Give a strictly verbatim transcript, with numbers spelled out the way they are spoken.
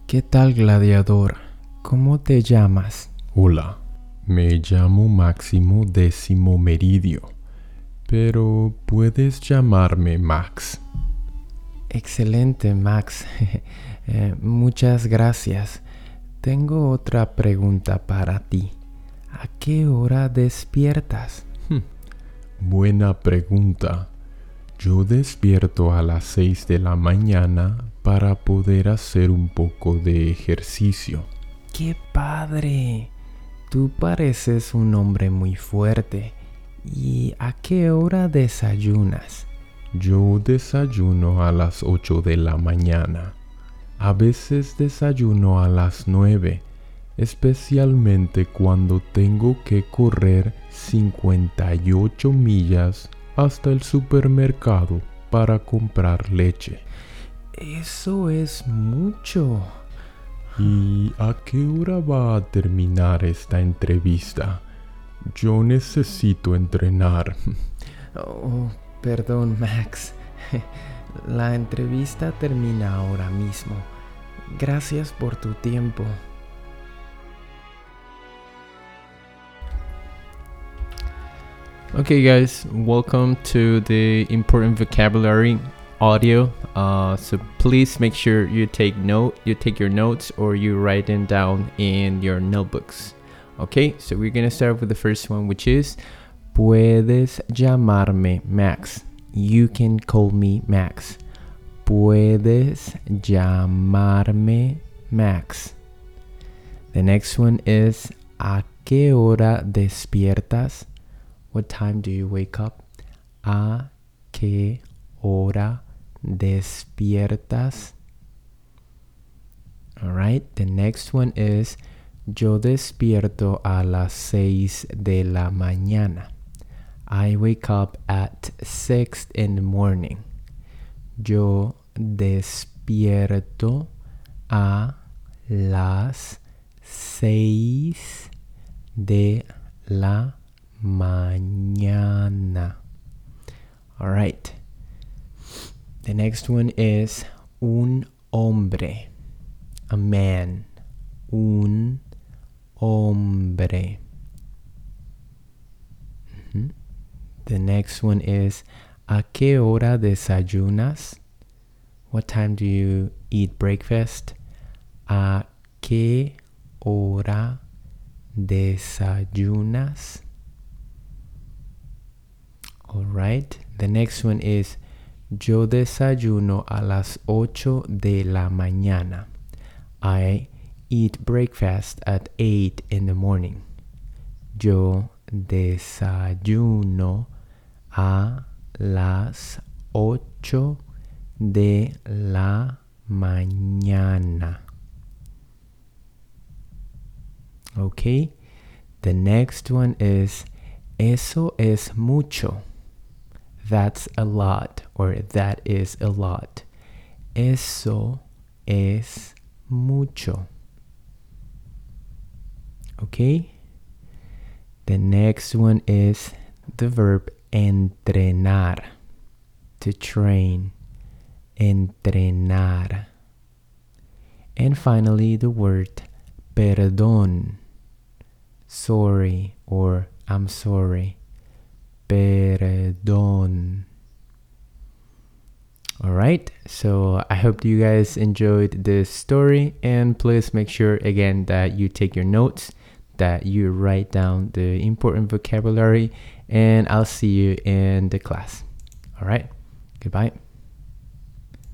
¿Qué tal, gladiador? ¿Cómo te llamas? Hola, me llamo Máximo Décimo Meridio, pero puedes llamarme Max. Excelente, Max. Eh, muchas gracias. Tengo otra pregunta para ti. ¿A qué hora despiertas? Hmm, buena pregunta. Yo despierto a las seis de la mañana para poder hacer un poco de ejercicio. ¡Qué padre! Tú pareces un hombre muy fuerte. ¿Y a qué hora desayunas? Yo desayuno a las ocho de la mañana. A veces desayuno a las nueve, especialmente cuando tengo que correr cincuenta y ocho millas hasta el supermercado para comprar leche. Eso es mucho. ¿Y a qué hora va a terminar esta entrevista? Yo necesito entrenar. Oh, perdón, Max. La entrevista termina ahora mismo. Gracias por tu tiempo. Okay, guys, welcome to the important vocabulary audio. Uh, so please make sure you take note, you take your notes, or you write them down in your notebooks. Okay, so we're gonna start with the first one, which is Puedes llamarme Max. You can call me Max. Puedes llamarme Max. The next one is ¿A qué hora despiertas? What time do you wake up? ¿A qué hora despiertas? All right, the next one is Yo despierto a las seis de la mañana. I wake up at six in the morning. Yo despierto a las seis de la mañana. All right. The next one is un hombre. A man. Un hombre. Mm-hmm. The next one is ¿A qué hora desayunas? What time do you eat breakfast? ¿A qué hora desayunas? All right. The next one is Yo desayuno a las ocho de la mañana. I eat breakfast at eight in the morning. Yo desayuno a las ocho de la mañana. Okay. The next one is Eso es mucho. That's a lot, or that is a lot. Eso es mucho. Okay? The next one is the verb entrenar. To train. Entrenar. And finally, the word perdón. Sorry, or I'm sorry. Perdón. Alright, so I hope you guys enjoyed this story, and please make sure again that you take your notes, that you write down the important vocabulary, and I'll see you in the class. Alright, goodbye.